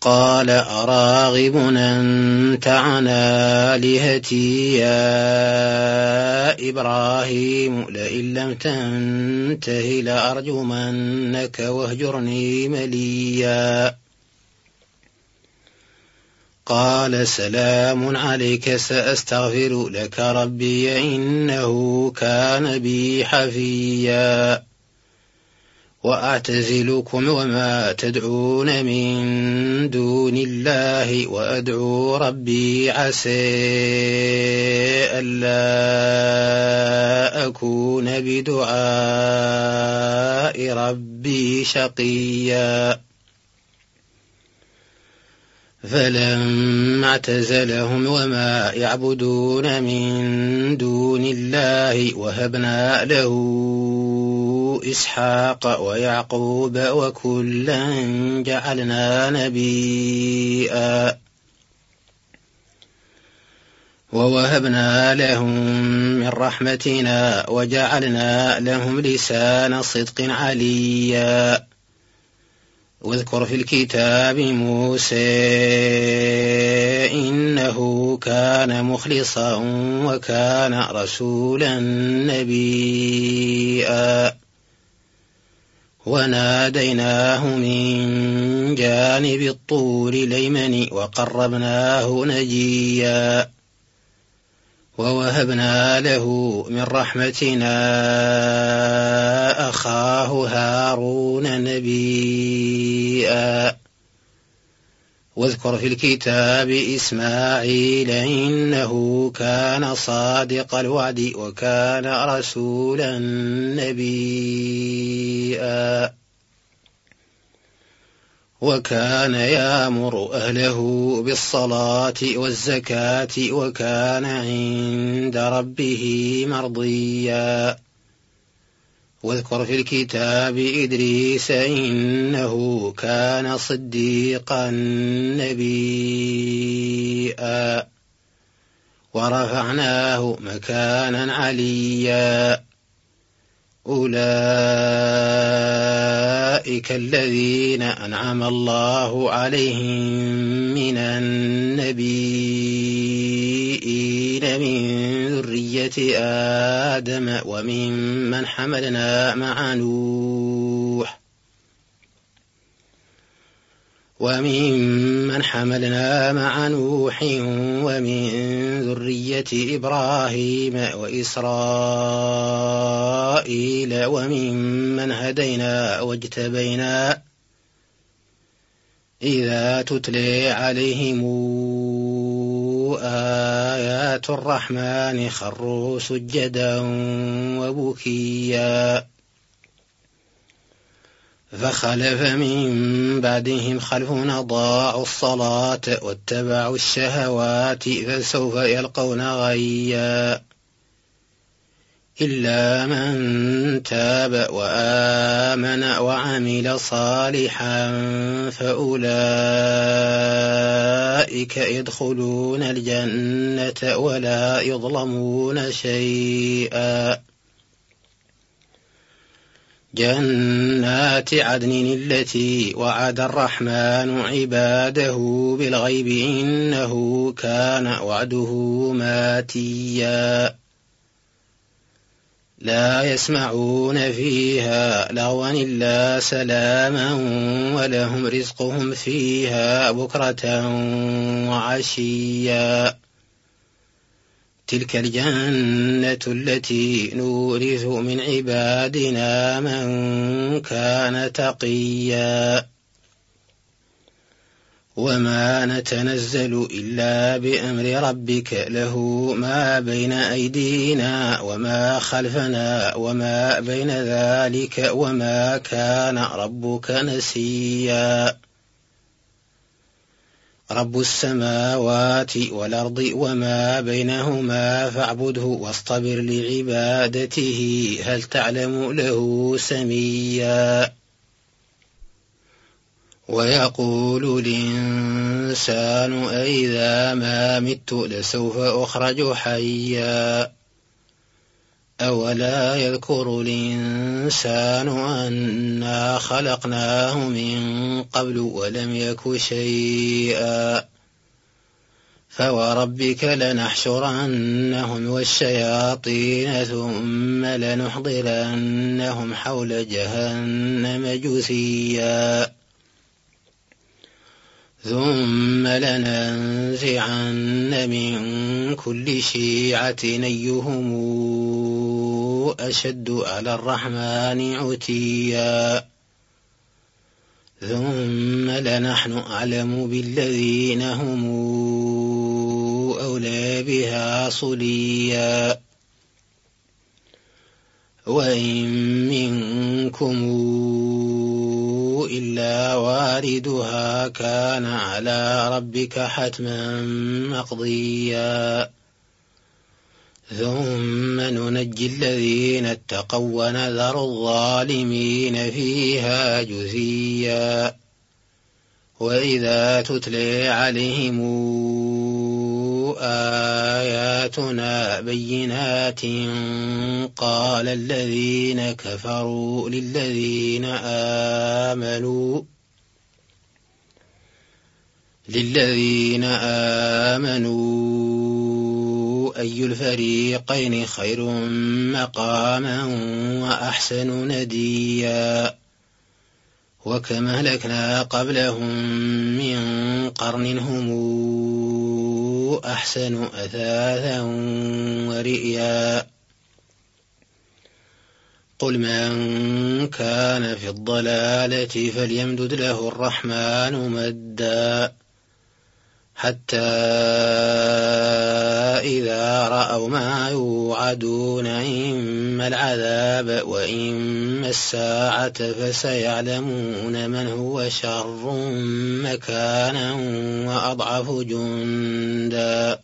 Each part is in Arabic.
قال أراغب أنت عن آلهتي يا إبراهيم لئن لم تنته لأرجمنك واهجرني مليا قال سلام عليك سأستغفر لك ربي إنه كان بي حفيا وأعتزلكم وما تدعون من دون الله وأدعو ربي عسى ألا أكون بدعاء ربي شقيا فلما اعتزلهم وما يعبدون من دون الله وهبنا له إسحاق ويعقوب وكلا جعلنا نبيا ووهبنا لهم من رحمتنا وجعلنا لهم لسان صدق عليا واذكر في الكتاب موسى إنه كان مخلصا وكان رسولا نبيا وناديناه من جانب الطور الأيمن وقربناه نجيا ووهبنا له من رحمتنا أخاه هارون نبيا واذكر في الكتاب إسماعيل إنه كان صادق الوعد وكان رسولا نبيا وكان يأمر أهله بالصلاة والزكاة وكان عند ربه مرضيا واذكر في الكتاب إدريس إنه كان صديقا نبيا ورفعناه مكانا عليا أولئك الذين أنعم الله عليهم من النبيين من ذرية آدم وممن حملنا مع نوح ومن ذرية إبراهيم وإسرائيل وممن هدينا واجتبينا إذا تتلي عليهم آيات الرحمن خروا سجدا وبكيا فخلف من بعدهم خلف أضاعوا الصلاة واتبعوا الشهوات فسوف يلقون غيا إلا من تاب وآمن وعمل صالحا فأولئك يدخلون الجنة ولا يظلمون شيئا جنات عدن التي وعد الرحمن عباده بالغيب إنه كان وعده ماتيا لا يسمعون فيها لغوا إلا سلاما ولهم رزقهم فيها بكرة وعشيا تلك الجنة التي نورث من عبادنا من كان تقيا وما نتنزل إلا بأمر ربك له ما بين أيدينا وما خلفنا وما بين ذلك وما كان ربك نسيا رب السماوات والأرض وما بينهما فاعبده واصطبر لعبادته هل تعلم له سميا ويقول الإنسان أإذا ما مت لسوف أخرج حيا أولا يذكر الإنسان أنا خلقناه من قبل ولم يك شيئا فوربك لنحشرنهم والشياطين ثم لنحضرنهم حول جهنم جثيا ثم لننزعن من كل شيعة أيهم أشد على الرحمن عتيا ثم لنحن أعلم بالذين هم أولى بها صليا وإن منكم إلا واردها كان على ربك حتما مقضيا ثم ننجي الذين اتقوا ونذر الظالمين فيها جثيا وإذا تتلى عليهم آياتنا بينات قال الذين كفروا للذين آمنوا أي الفريقين خير مقاما وأحسن نديا وكم أهلكنا قبلهم من قرن هم أحسن أثاثا ورئيا قل من كان في الضلالة فليمدد له الرحمن مدا حتى إذا رأوا ما يوعدون إما العذاب وإما الساعة فسيعلمون من هو شر مكانا وأضعف جندا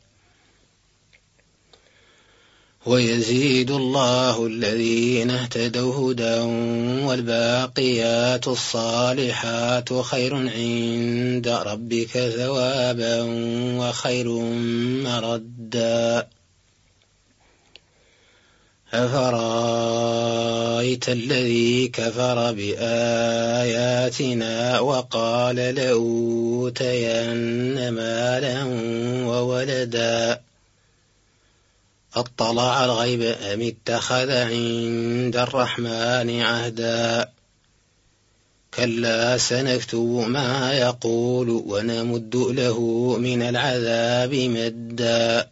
ويزيد الله الذين اهتدوا هدى والباقيات الصالحات خير عند ربك ثوابا وخير مردا أفرأيت الذي كفر بآياتنا وقال لأوتين مالا وولدا أطلع الغيب أم اتخذ عند الرحمن عهدا كلا سنكتب ما يقول ونمد له من العذاب مدا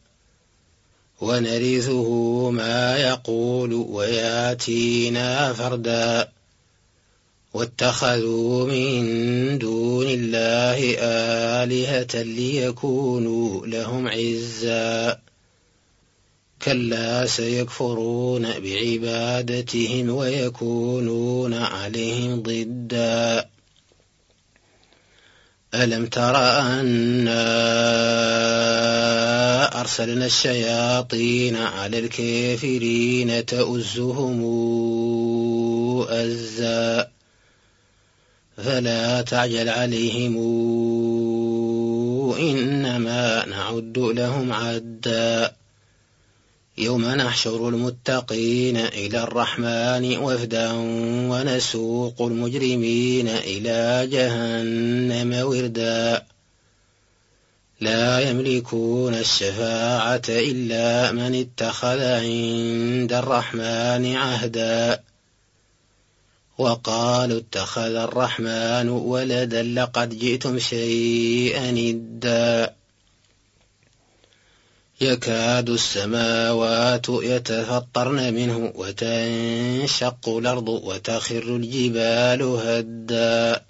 ونرثه ما يقول وياتينا فردا واتخذوا من دون الله آلهة ليكونوا لهم عزا كلا سيكفرون بعبادتهم ويكونون عليهم ضدا ألم تر أنا أرسلنا الشياطين على الكافرين تؤزهم أزا فلا تعجل عليهم إنما نعد لهم عدا يوم نحشر المتقين إلى الرحمن وفدا ونسوق المجرمين إلى جهنم وردا لا يملكون الشفاعة إلا من اتخذ عند الرحمن عهدا وقالوا اتخذ الرحمن ولدا لقد جئتم شيئا إدا يكاد السماوات يتفطرن منه وتنشق الأرض وتخر الجبال هدا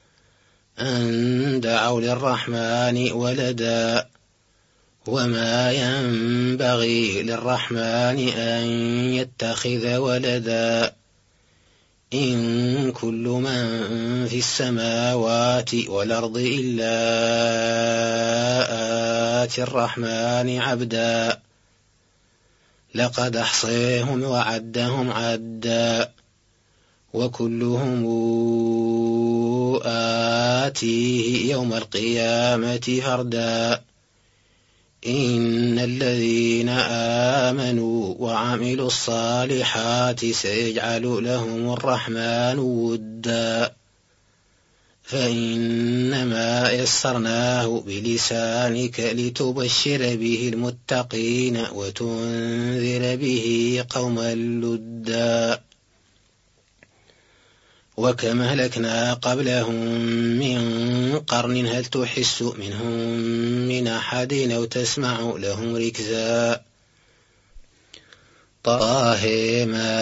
أن دعوا للرحمن ولدا وما ينبغي للرحمن أن يتخذ ولدا إن كل من في السماوات والأرض إلا آتي الرحمن عبدا لقد أحصيهم وعدهم عدا وكلهم آتيه يوم القيامة فردا إن الذين آمنوا وعملوا الصالحات سيجعل لهم الرحمن ودا فإنما يسرناه بلسانك لتبشر به المتقين وتنذر به قوما لدا وكم أهلكنا قبلهم من قرن هل تحس منهم من أحد أو تسمع لهم ركزا طه ما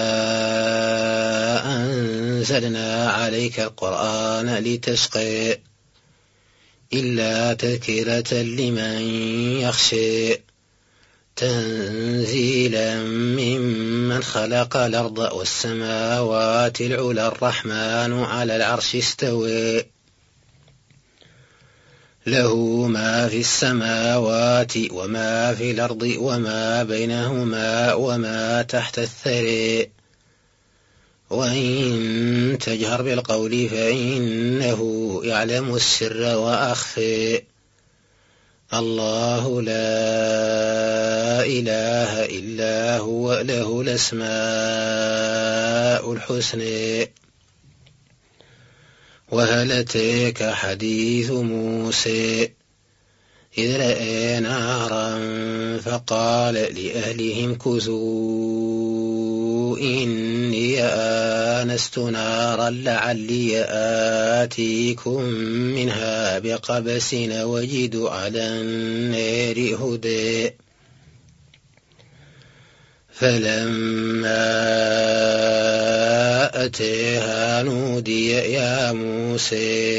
أنزلنا عليك القرآن لتشقى إلا تذكرة لمن يخشى تنزيلا ممن خلق الأرض والسماوات العلى الرحمن على العرش استوى له ما في السماوات وما في الأرض وما بينهما وما تحت الثرى وإن تجهر بالقول فإنه يعلم السر وأخفى الله لا إله إلا هو له الأسماء الحسنى وهل أتاك حديث موسى إذ رأى نارا فقال لأهلهم كثوا إني آنست نارا لعلي آتيكم منها بقبس وجد على النار هدى فلما أتاها نودي يا موسى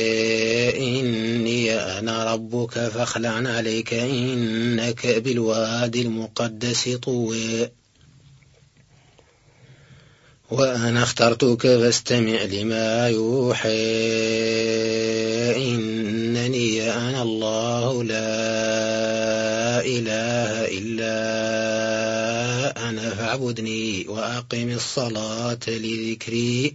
إني أنا ربك فاخلع عليك إنك بالوادي المقدس طوى وأنا اخترتك فاستمع لما يوحى إنني أنا الله لا إله إلا أنا فاعبدني وأقم الصلاة لذكري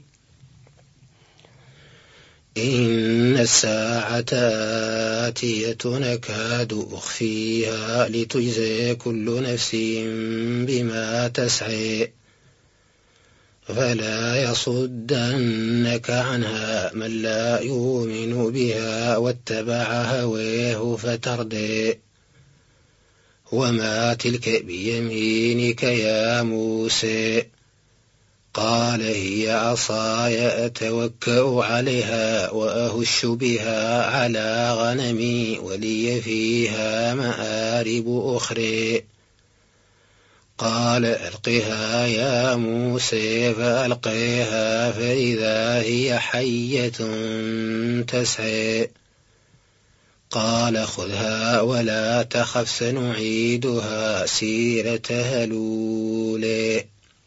إن الساعة آتية نكاد أخفيها لتجزى كل نفس بما تسعى فلا يصدنك عنها من لا يؤمن بها واتبع هواه فتردى وما تلك بيمينك يا موسى قال هي عصاي أتوكأ عليها وأهش بها على غنمي ولي فيها مآرب أخرى قال ألقها يا موسى فألقيها فإذا هي حية تسعى قال خذها ولا تخف سنعيدها سيرتها الأولى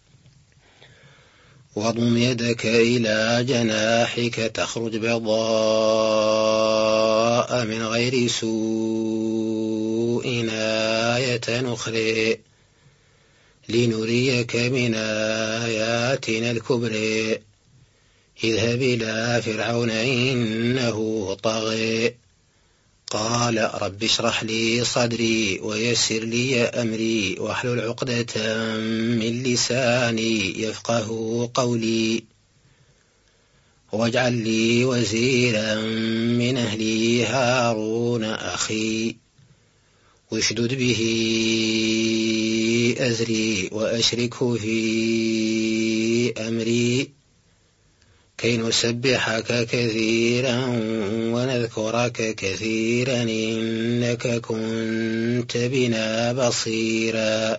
واضم يدك إلى جناحك تخرج بيضاء من غير سوء آية أخرى لنريك من آياتنا الكبرى اذهب إلى فرعون إنه طغى قال رب اشرح لي صدري ويسر لي أمري واحلل عقدة من لساني يفقه قولي واجعل لي وزيرا من أهلي هارون أخي واشدد به أزري وأشركه في أمري كي نسبحك كثيرا ونذكرك كثيرا إنك كنت بنا بصيرا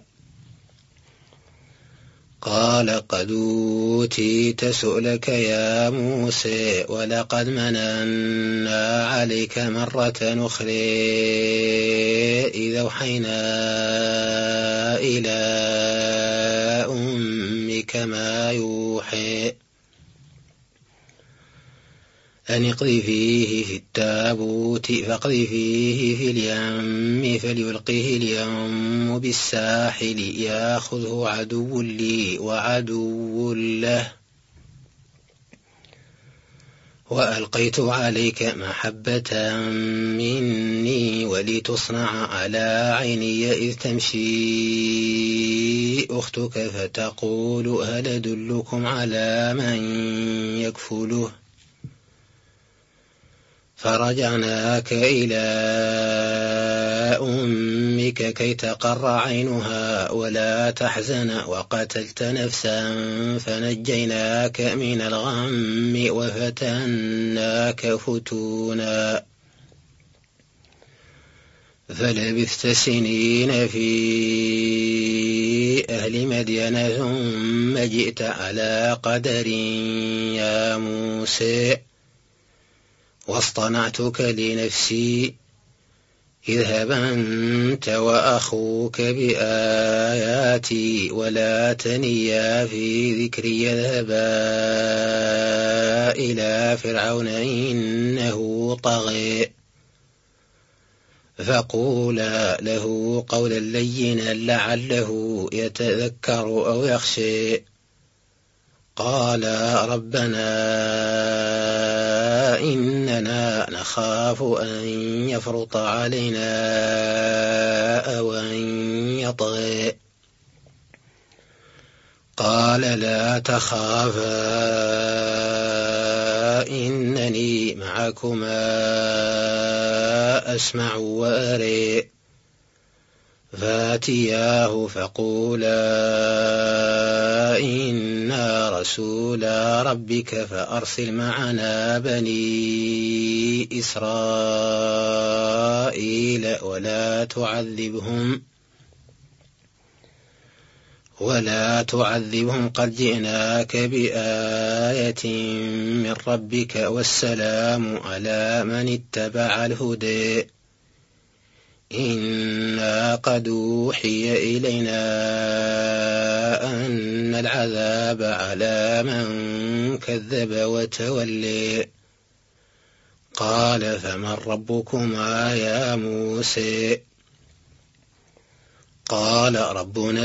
قال قد أوتيت سؤلك يا موسى ولقد مننا عليك مرة أخرى إذا أوحينا إلى أمك ما يوحي أن اقذفيه في التابوت فاقذفيه في اليم فليلقه اليم بالساحل ياخذه عدو لي وعدو له وألقيت عليك محبة مني ولتصنع على عيني إذ تمشي أختك فتقول هل أدلكم على من يكفله فرجعناك إلى أمك كي تقر عينها ولا تحزن وقتلت نفسا فنجيناك من الغم وفتناك فتونا فلبثت سنين في أهل مدين ثم جئت على قدر يا موسى واصطنعتك لنفسي اذهب أنت وأخوك بآياتي ولا تنيا في ذكري يذهبا إلى فرعون إنه طغى فقولا له قولا لينا لعله يتذكر أو يخشى قال ربنا إننا نخاف أن يفرط علينا أو أن يطغى قال لا تخافا إنني معكما أسمع وأرى فاتياه فقولا إنا رسولا ربك فأرسل معنا بني إسرائيل ولا تعذبهم قد جئناك بآية من ربك والسلام على من اتبع الهدى إنا قد أوحي إلينا أن العذاب على من كذب وتولى قال فمن ربكما يا موسى قال ربنا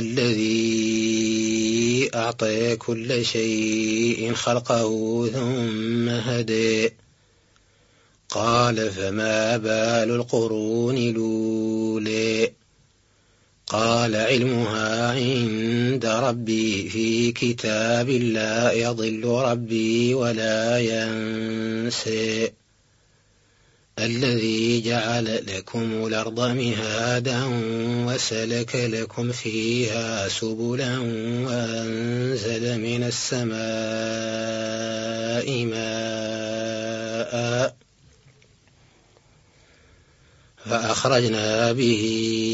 الذي أعطى كل شيء خلقه ثم هدى قال فما بال القرون الأولى قال علمها عند ربي في كتاب لا يضل ربي ولا ينسى الذي جعل لكم الأرض مهادا وسلك لكم فيها سبلا وأنزل من السماء ماء فأخرجنا به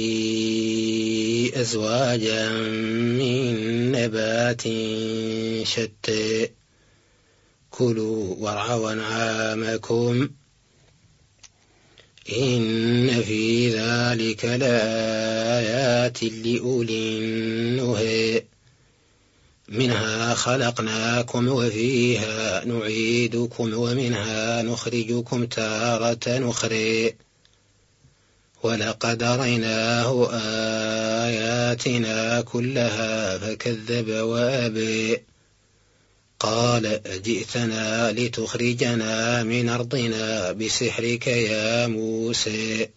أزواجا من نبات شتى كلوا وارعوا أنعامكم إن في ذلك لآيات لأولي النهى منها خلقناكم وفيها نعيدكم ومنها نخرجكم تارة أخرى ولقد أريناه آياتنا كلها فكذب وأبى قال أجئتنا لتخرجنا من أرضنا بسحرك يا موسى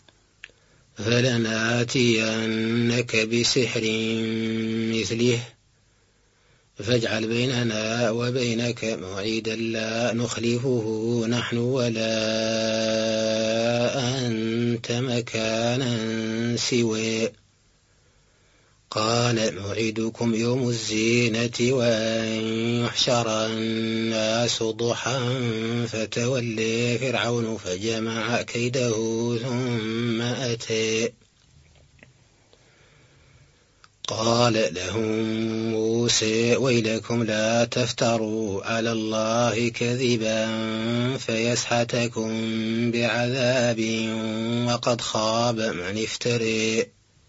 فلناتينك بسحر مثله فاجعل بيننا وبينك موعدا لا نخلفه نحن ولا أنت مكانا سوى قال موعدكم يوم الزينة وأن يحشر الناس ضحى فتولى فرعون فجمع كيده ثم أتى قال لهم موسى ويلكم لا تفتروا على الله كذبا فيسحتكم بعذاب وقد خاب من افترى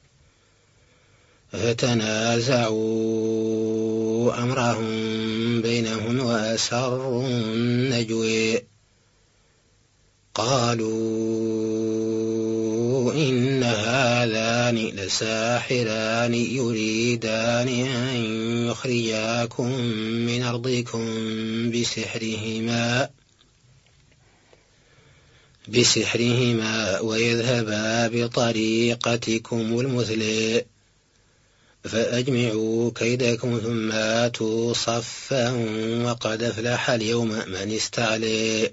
فتنازعوا أمرهم بينهم وأسروا النجوى قالوا إن هذان لساحران يريدان أن يخرجاكم من أرضكم بسحرهما بسحرهما ويذهبا بطريقتكم المثلى فأجمعوا كيدكم ثم آتوا صفا وقد أفلح اليوم من استعلى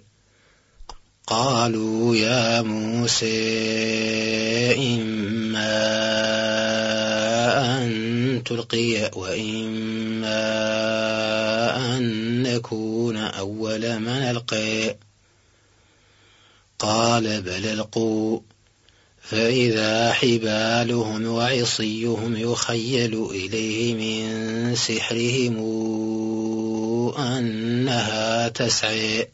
قالوا يا موسى إما أن تلقي وإما أن نكون أول من ألقي قال بل ألقوا فإذا حبالهم وعصيهم يخيل إليه من سحرهم أنها تسعى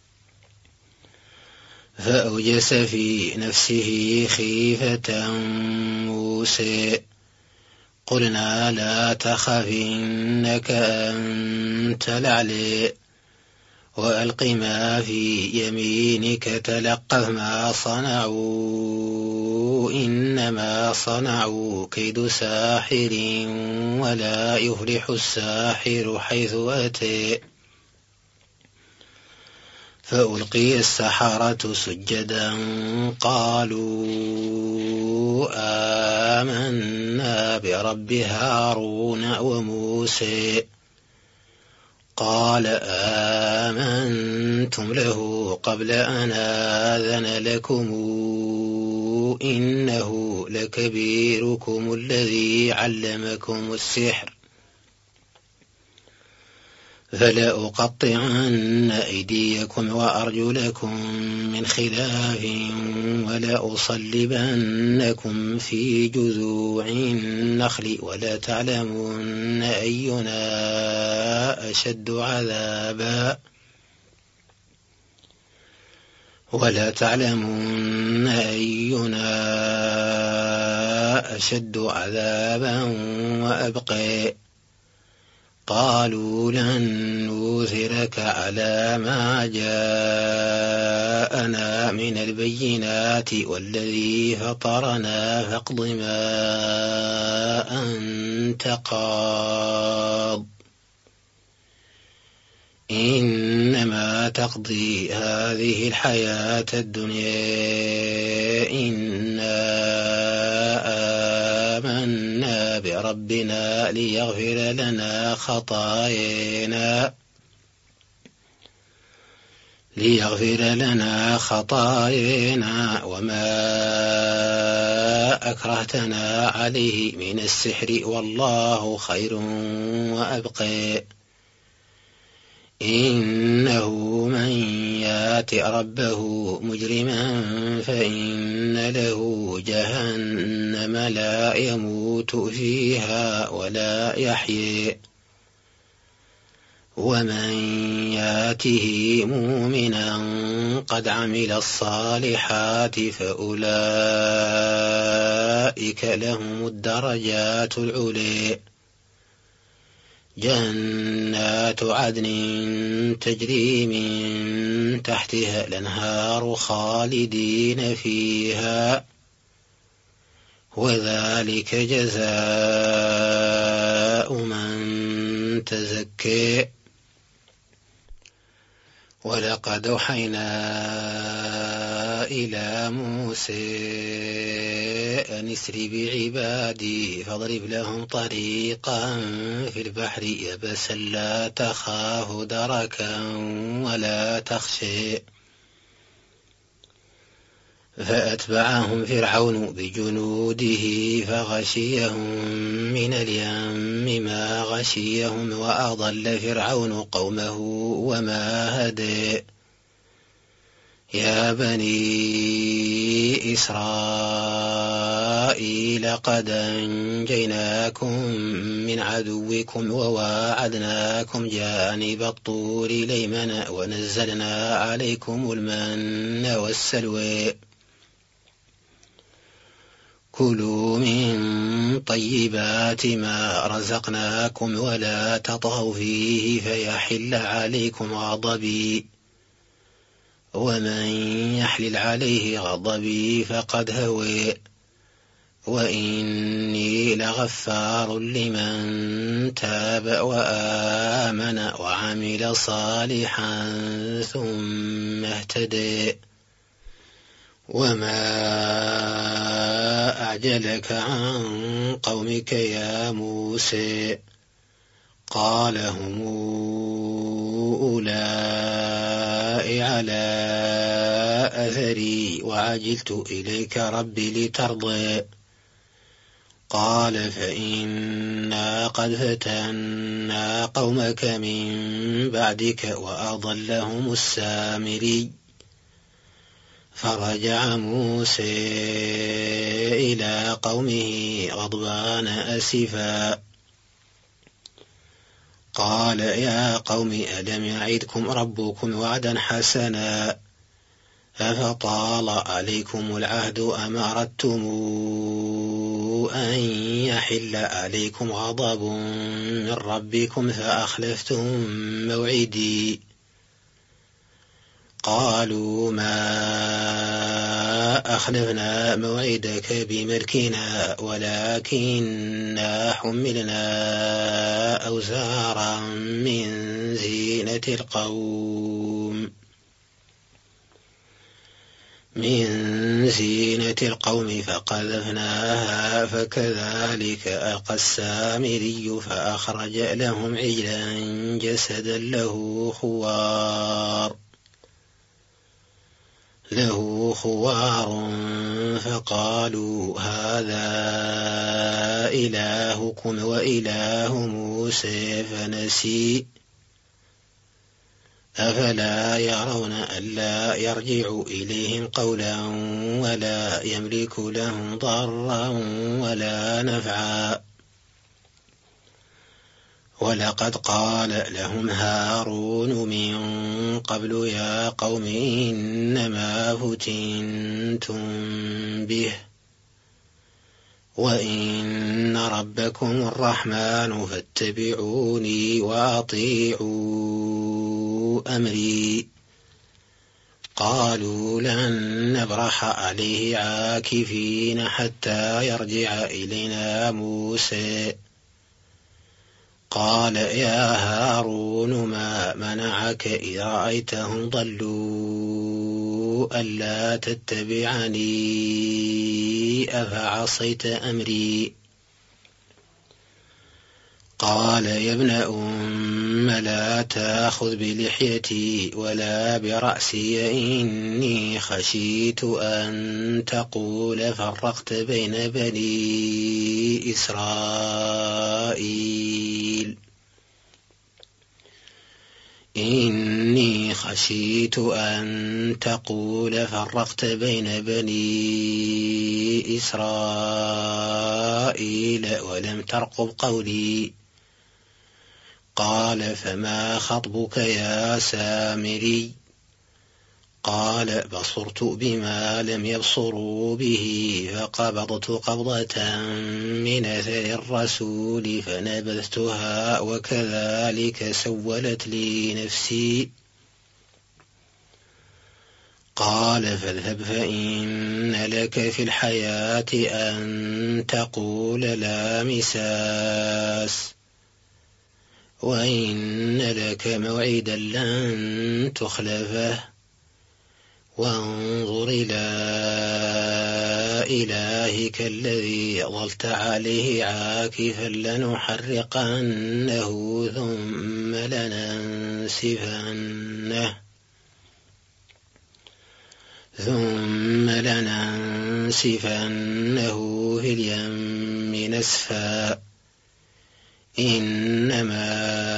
فأوجس في نفسه خيفة موسى قلنا لا تخف إنك أنت الأعلى وألق ما في يمينك تلقف ما صنعوا إنما صنعوا كيد ساحر ولا يفلح الساحر حيث أتى فألقي السحرة سجدا قالوا آمنا برب هارون وموسى قال آمنتم له قبل أن آذن لكم إنه لكبيركم الذي علمكم السحر فلأقطعن أيديكم وأرجلكم من خلاف ولأصلبنكم في جذوع النخل ولتعلمن أينا أشد عذابا وأبقى قالوا لن نؤثرك على ما جاءنا من البينات والذي فطرنا فاقض ما أنت قاض إنما تقضي هذه الحياة الدنيا إنا آمنا بربنا ليغفر لنا خطايانا وما أكرهتنا عليه من السحر والله خير وأبقى إنه من يات ربه مجرما فإن له جهنم لا يموت فيها ولا يحيى ومن ياته مؤمنا قد عمل الصالحات فأولئك لهم الدرجات العلى جنات عدن تجري من تحتها الأنهار خالدين فيها وذلك جزاء من تزكى ولقد أوحينا إلى موسى أن اسر بعبادي فاضرب لهم طريقا في البحر يبسا لا تخاف دركا ولا تخشى فأتبعهم فرعون بجنوده فغشيهم من اليم ما غشيهم وأضل فرعون قومه وما هدى يا بني إسرائيل قد أنجيناكم من عدوكم وواعدناكم جانب الطور الأيمن ونزلنا عليكم المن والسلوى كلوا من طيبات ما رزقناكم ولا تطغوا فيه فيحل عليكم غضبي ومن يحلل عليه غضبي فقد هوى وإني لغفار لمن تاب وآمن وعمل صالحا ثم اهتدى وما أعجلك عن قومك يا موسى قال هم أولئك على أثري وعجلت إليك ربي لترضى قال فإنا قد فتنا قومك من بعدك وأضلهم السامري فرجع موسى إلى قومه غضبان أسفا قال يا قوم ألم يعدكم ربكم وعدا حسنا أفطال عليكم العهد أم أردتم أن يحل عليكم غضب من ربكم فأخلفتم موعدي قالوا ما أخلفنا موعدك بملكنا ولكننا حملنا أوزارا من زينة القوم فقذفناها فكذلك ألقى السامري فأخرج لهم عجلا جسدا له خوار فقالوا هذا إلهكم وإله موسى فنسي أفلا يرون ألا يرجع إليهم قولا ولا يملك لهم ضرا ولا نفعا ولقد قال لهم هارون من قبل يا قوم إنما فتنتم به وإن ربكم الرحمن فاتبعوني وأطيعوا أمري قالوا لن نبرح عليه عاكفين حتى يرجع إلينا موسى قال يا هارون ما منعك إذ رأيتهم ضلوا ألا تتبعني أفعصيت أمري قال يا ابن أم لا تأخذ بلحيتي ولا برأسي إني خشيت أن تقول فرقت بين بني إسرائيل إني خشيت أن تقول فرقت بين بني إسرائيل ولم ترقب قولي قال فما خطبك يا سامري قال بصرت بما لم يبصروا به فقبضت قبضة من أثر الرسول فنبذتها وكذلك سولت لي نفسي قال فاذهب فإن لك في الحياة أن تقول لا مساس وإن لك موعدا لن تخلفه وانظر إلى إلهك الذي ظلت عليه عاكفا لنحرقنه ثم لننسفنه في اليم نسفا إنما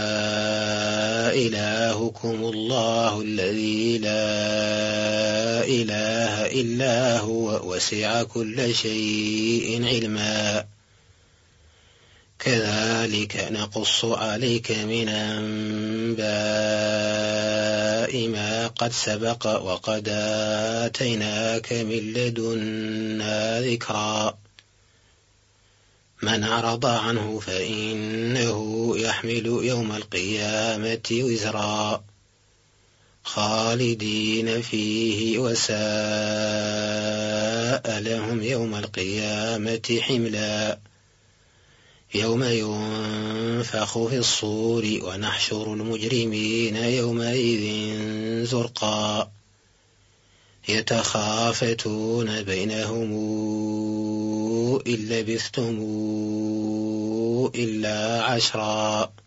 إلهكم الله الذي لا إله إلا هو وسع كل شيء علما كذلك نقص عليك من أنباء ما قد سبق وقد آتيناك من لدنا ذكرا من أعرض عنه فإنه يحمل يوم القيامة وزرا خالدين فيه وساء لهم يوم القيامة حملا يوم ينفخ في الصور ونحشر المجرمين يومئذ زرقا يتخافتون بينهم إن لبثتم إلا عشرا